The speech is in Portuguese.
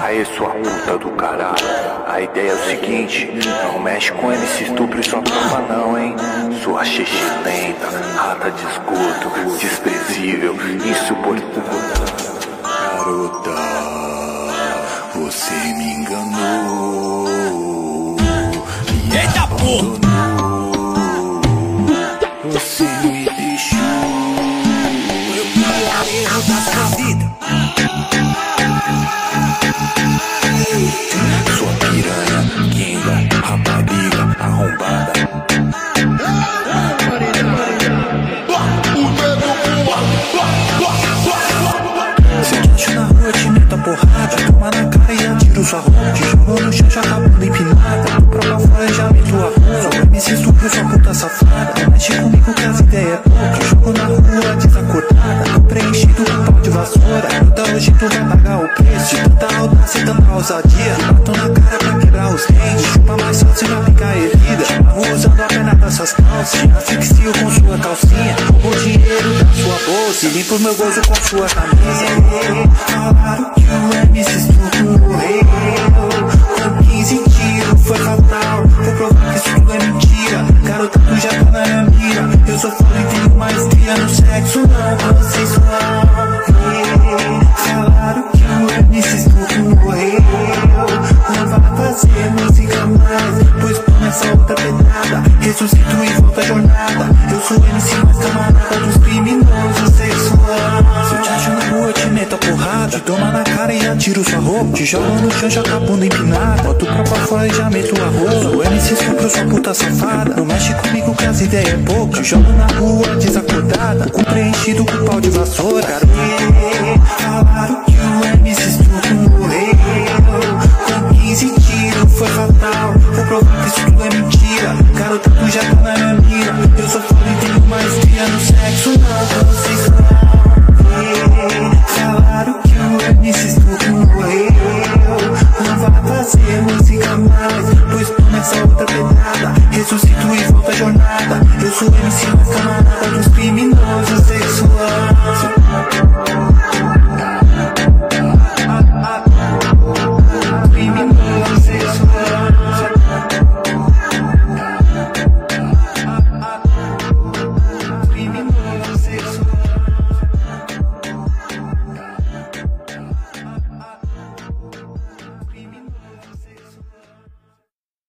Aê, sua puta do caralho. A ideia é o seguinte: não mexe com MC Estupro e sua tropa não, hein? Sua xixi lenta, rata de esgoto, desprezível, insuportável. Garota, você me enganou. Eita porra! Você me deixou. Eu fui o erro da sua vida. Sua piranha, quinga, rapariga, arrombada. Se eu te acho na rua, te meto a porrada. Toma na cara e atiro sua roupa. Te jogo no chão, já tá bunda empinada. Pra lá fora já meto a rua. Sou MC Estupro, sua puta safada. Não mexe comigo que as ideias é pouca. Te jogo na rua desacordada. Tô preenchido com pau de vassoura. Luta hoje tu vai pagar o preço. De tanta audácia e tanta ousadia. Bato na cara pra quebrar os dentes. Chupa mais fácil na pica erguida. Vou usando a perna dessas calças. Te asfixio com sua calcinha. Roubo dinheiro da sua bolsa. E limpo meu gozo com sua camisa. Falaram que o MC Estupro morreu com 15 tiros, foi fatal. Vou provar que isso tudo é mentira. Garota, tu já tá na minha mira. Eu sou foda e tenho maestria no sexo não consensual. Falaram que o MC Estupro morreu. Não vai fazer música mais, pois começa outra pedrada. Ressuscito e volta a jornada. Eu sou o MC mais camarada dos criminosos sexuais. Se eu te acho na rua, te meto a porrada. Te toma na cara e atiro sua roupa. Te jogo no chão, já tá a bunda empinada. Boto pra fora e já meto a roupa. Sou MC Estupro, sua puta safada. Não mexe comigo que as ideias é pouca. Te jogo na rua desacordada. O cu preenchido com pau de vassoura. Falaram que o MC Estupro morreu com 15 tiros, foi fatal. Vou provar que isso tudo é mentira. Garota, tu já tá na minha mira. Eu sou foda e tenho maestria no sexo não consensual. Falaram que o MC Estupro morreu. Não vai fazer música mais, pois começa outra pedrada. Ressuscito e volta a jornada. Eu sou o MC mais camarada dos criminosos sexuais.